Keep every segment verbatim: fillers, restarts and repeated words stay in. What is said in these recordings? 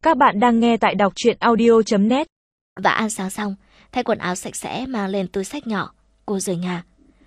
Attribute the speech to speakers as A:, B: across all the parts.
A: Các bạn đang nghe tại đọc truyện audio chấm net.
B: Và ăn sáng xong, thay quần áo sạch sẽ mang lên túi xách nhỏ, cô rời nhà.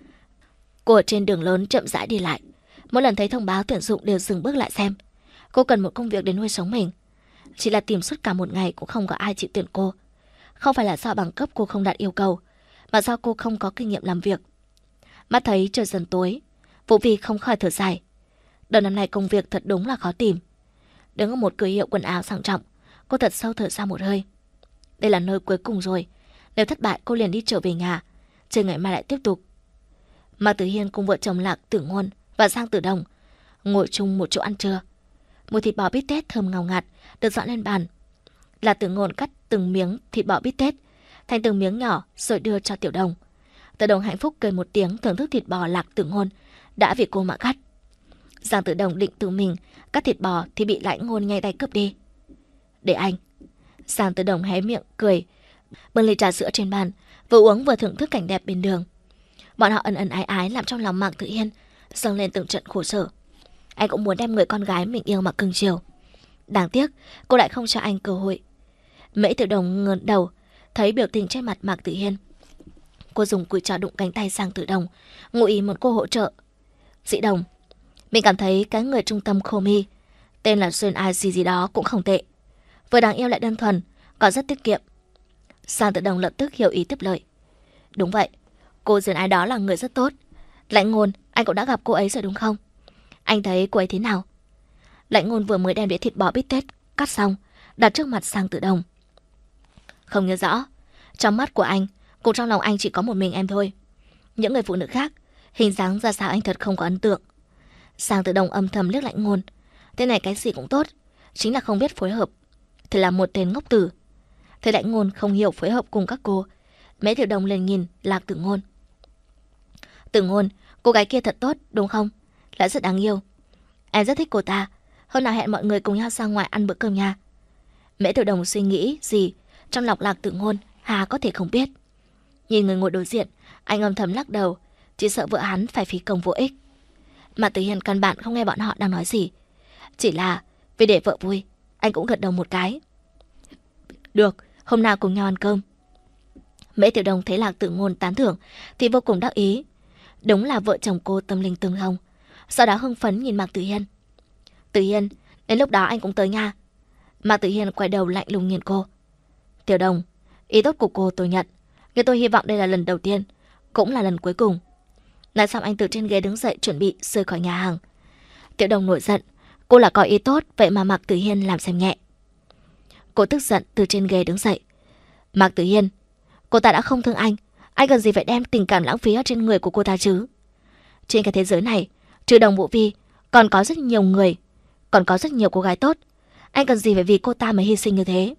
B: Cô ở trên đường lớn chậm rãi đi lại. Mỗi lần thấy thông báo tuyển dụng đều dừng bước lại xem. Cô cần một công việc để nuôi sống mình. Chỉ là tìm suốt cả một ngày cũng không có ai chịu tuyển cô. Không phải là do bằng cấp cô không đạt yêu cầu, mà do cô không có kinh nghiệm làm việc. Mắt thấy trời dần tối, Vũ Vi không khỏi thở dài. Đợt năm nay công việc thật đúng là khó tìm. Đứng ở một cửa hiệu quần áo sang trọng, cô thật sâu thở ra một hơi. Đây là nơi cuối cùng rồi. Nếu thất bại cô liền đi trở về nhà, chờ ngày mai lại tiếp tục. Mạc Tử Hiên cùng vợ chồng Lạc Tử Ngôn và Giang Tử Đồng ngồi chung một chỗ ăn trưa. Mùi thịt bò bít tết thơm ngào ngạt được dọn lên bàn. Lạc Tử Ngôn cắt từng miếng thịt bò bít tết thành từng miếng nhỏ rồi đưa cho Tiểu Đồng. Tiểu Đồng hạnh phúc cười một tiếng thưởng thức thịt bò Lạc Tử Ngôn đã vì cô mà cắt. Giang Tử Đồng định tự mình cắt thịt bò thì bị Lãnh Ngôn nhanh tay cướp đi. Để anh. Giang Tử Đồng hé miệng cười, bưng ly trà sữa trên bàn, vừa uống vừa thưởng thức cảnh đẹp bên đường. Bọn họ ân ân ái ái làm trong lòng Mạc Tử Hiên dâng lên từng trận khổ sở. Anh cũng muốn đem người con gái mình yêu mà cưng chiều. Đáng tiếc cô lại không cho anh cơ hội. Mễ Tiểu Đồng ngẩng đầu thấy biểu tình trên mặt Mạc Tử Hiên. Cô dùng cùi trò đụng cánh tay Giang Tử Đồng, ngụ ý muốn cô hỗ trợ. Dĩ Đồng, mình cảm thấy cái người trung tâm Khô Mi tên là Xuyên Ai gì gì đó cũng không tệ, vừa đáng yêu lại đơn thuần, còn rất tiết kiệm. Giang Tử Đồng lập tức hiểu ý tiếp lời. Đúng vậy, cô Duyên Ai đó là người rất tốt. Lãnh Ngôn, anh cũng đã gặp cô ấy rồi đúng không? Anh thấy cô ấy thế nào? Lãnh Ngôn vừa mới đem đĩa thịt bò bít tết cắt xong đặt trước mặt Giang Tử Đồng. Không nhớ rõ. Trong mắt của anh, cùng trong lòng anh chỉ có một mình em thôi. Những người phụ nữ khác, hình dáng ra sao anh thật không có ấn tượng. Giang Tử Đồng âm thầm liếc Lãnh Ngôn. Tên này cái gì cũng tốt, chính là không biết phối hợp, thì là một tên ngốc tử. Thế Lãnh Ngôn không hiểu phối hợp cùng các cô. Mễ Tiểu Đồng liền nhìn Lạc Tử Ngôn. Tử Ngôn, cô gái kia thật tốt đúng không? Lại rất đáng yêu. Em rất thích cô ta. Hôm nào hẹn mọi người cùng nhau ra ngoài ăn bữa cơm nha. Mễ Tiểu Đồng suy nghĩ gì trong lòng Lạc Tử Ngôn hà có thể không biết. Nhìn người ngồi đối diện, anh âm thầm lắc đầu, chỉ sợ vợ hắn phải phí công vô ích. Mà Tử Hiên căn bản không nghe bọn họ đang nói gì. Chỉ là vì để vợ vui, anh cũng gật đầu một cái. Được, hôm nào cùng nhau ăn cơm. Mễ Tiểu Đồng thấy Lạc Tử Ngôn tán thưởng thì vô cùng đắc ý. Đúng là vợ chồng cô tâm linh tương thông. Sau đó hưng phấn nhìn Mạc Tử Hiên. Tử Hiên, đến lúc đó anh cũng tới nha. Mạc Tử Hiên quay đầu lạnh lùng nhìn cô. Tiểu Đồng, ý tốt của cô tôi nhận, nhưng tôi hy vọng đây là lần đầu tiên, cũng là lần cuối cùng. Nói xong anh từ trên ghế đứng dậy chuẩn bị rời khỏi nhà hàng. Tiểu Đồng nổi giận, cô là có ý tốt, vậy mà Mạc Tử Hiên làm xem nhẹ. Cô tức giận từ trên ghế đứng dậy. Mạc Tử Hiên, cô ta đã không thương anh, anh cần gì phải đem tình cảm lãng phí ở trên người của cô ta chứ? Trên cái thế giới này, trừ Đồng Vũ Vi, còn có rất nhiều người, còn có rất nhiều cô gái tốt. Anh cần gì phải vì cô ta mà hy sinh như thế?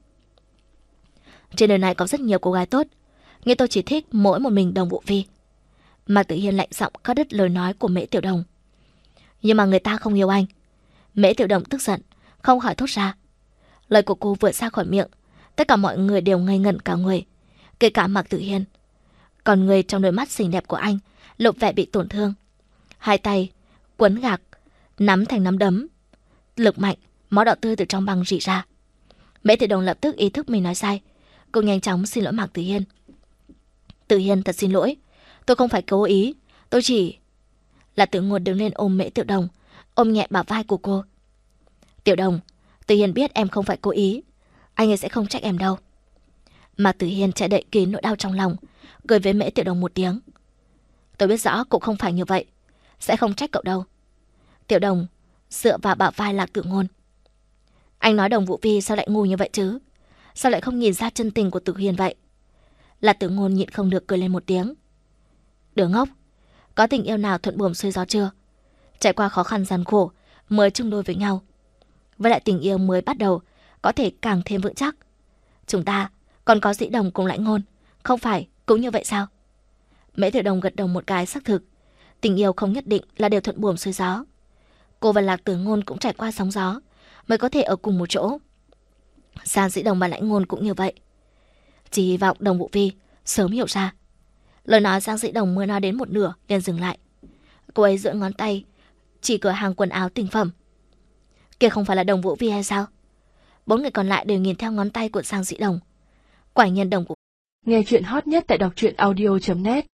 B: Trên đời này có rất nhiều cô gái tốt, nhưng tôi chỉ thích mỗi một mình Đồng Vũ Vi. Mạc Tử Hiên lạnh giọng cắt đứt lời nói của Mễ Tiểu Đồng. Nhưng mà người ta không yêu anh. Mễ Tiểu Đồng tức giận, không khỏi thốt ra. Lời của cô vừa ra khỏi miệng, tất cả mọi người đều ngây ngẩn cả người, kể cả Mạc Tử Hiên. Còn người trong đôi mắt xinh đẹp của anh lộ vẻ bị tổn thương. Hai tay quấn gạc, nắm thành nắm đấm, lực mạnh, máu đỏ tươi từ trong băng rỉ ra. Mễ Tiểu Đồng lập tức ý thức mình nói sai, cô nhanh chóng xin lỗi Mạc Tử Hiên. Tử Hiên thật xin lỗi, tôi không phải cố ý, tôi chỉ... Là Tử Ngôn đứng lên ôm Mễ Tiểu Đồng, ôm nhẹ bả vai của cô. Tiểu Đồng, Tử Hiên biết em không phải cố ý, anh ấy sẽ không trách em đâu. Mạc Tử Hiên che đậy kín nỗi đau trong lòng, cười với Mễ Tiểu Đồng một tiếng. Tôi biết rõ cũng không phải như vậy, sẽ không trách cậu đâu. Tiểu Đồng dựa vào bả vai Lạc Tử Ngôn. Anh nói Đồng Vũ Vi sao lại ngu như vậy chứ? Sao lại không nhìn ra chân tình của Tử Hiên vậy? Lạc Tử Ngôn nhịn không được cười lên một tiếng. Đứa ngốc, có tình yêu nào thuận buồm xuôi gió chưa? Trải qua khó khăn gian khổ mới chung đôi với nhau. Với lại tình yêu mới bắt đầu có thể càng thêm vững chắc. Chúng ta còn có Dĩ Đồng cùng Lãnh Ngôn, không phải cũng như vậy sao? Mễ Tiểu Đồng gật đầu một cái xác thực. Tình yêu không nhất định là đều thuận buồm xuôi gió. Cô và Lạc Tử Ngôn cũng trải qua sóng gió mới có thể ở cùng một chỗ. Giang Dĩ Đồng và Lãnh Ngôn cũng như vậy. Chỉ hy vọng Đồng Vũ Vi sớm hiểu ra. Lời nói Giang Dĩ Đồng mới nói đến một nửa liền dừng lại. Cô ấy giơ ngón tay chỉ cửa hàng quần áo tinh phẩm. Kia không phải là Đồng Vũ Vi hay sao? Bốn người còn lại đều nhìn theo ngón tay của Giang Dĩ Đồng. Quả nhiên đồng của
C: Nghe chuyện hot nhất tại đọc truyện audio chấm net